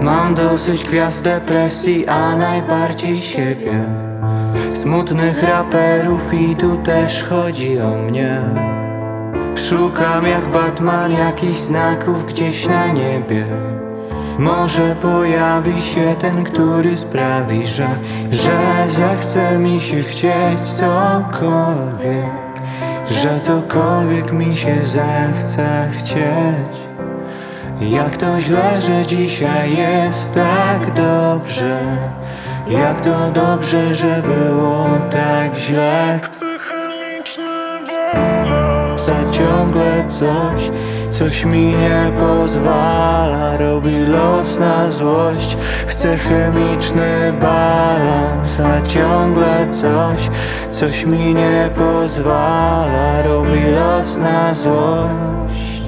Mam dosyć gwiazd depresji, a najbardziej siebie. Smutnych raperów i tu też chodzi o mnie. Szukam jak Batman jakichś znaków gdzieś na niebie. Może pojawi się ten, który sprawi, że zechce mi się chcieć cokolwiek, że cokolwiek mi się zechce chcieć. Jak to źle, że dzisiaj jest tak dobrze. Jak to dobrze, że było tak źle. Chcę chemiczny balans. A ciągle coś mi nie pozwala. Robi los na złość. Chcę chemiczny balans. A ciągle coś mi nie pozwala. Robi los na złość.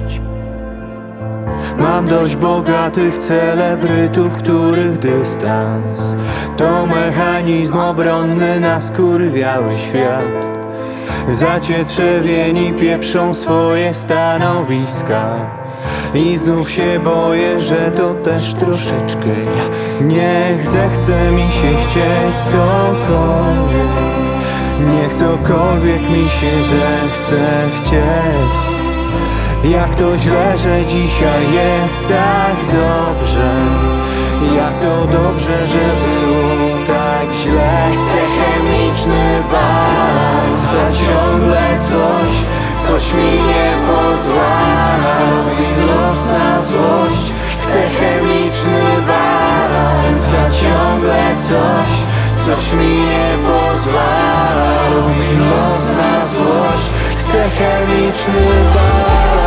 Mam dość bogatych celebrytów, których dystans to mechanizm obronny na skurwiały świat. Zacietrzewieni pieprzą swoje stanowiska i znów się boję, że to też troszeczkę ja. Niech zechce mi się chcieć cokolwiek. Niech cokolwiek mi się zechce chcieć. Jak to źle, że dzisiaj jest tak dobrze. Jak to dobrze, że było tak źle. Chcę chemiczny balans, a ciągle coś mi nie pozwala. Robi los na złość. Chcę chemiczny balans, a ciągle coś mi nie pozwala. Robi los na złość. Chcę chemiczny balans.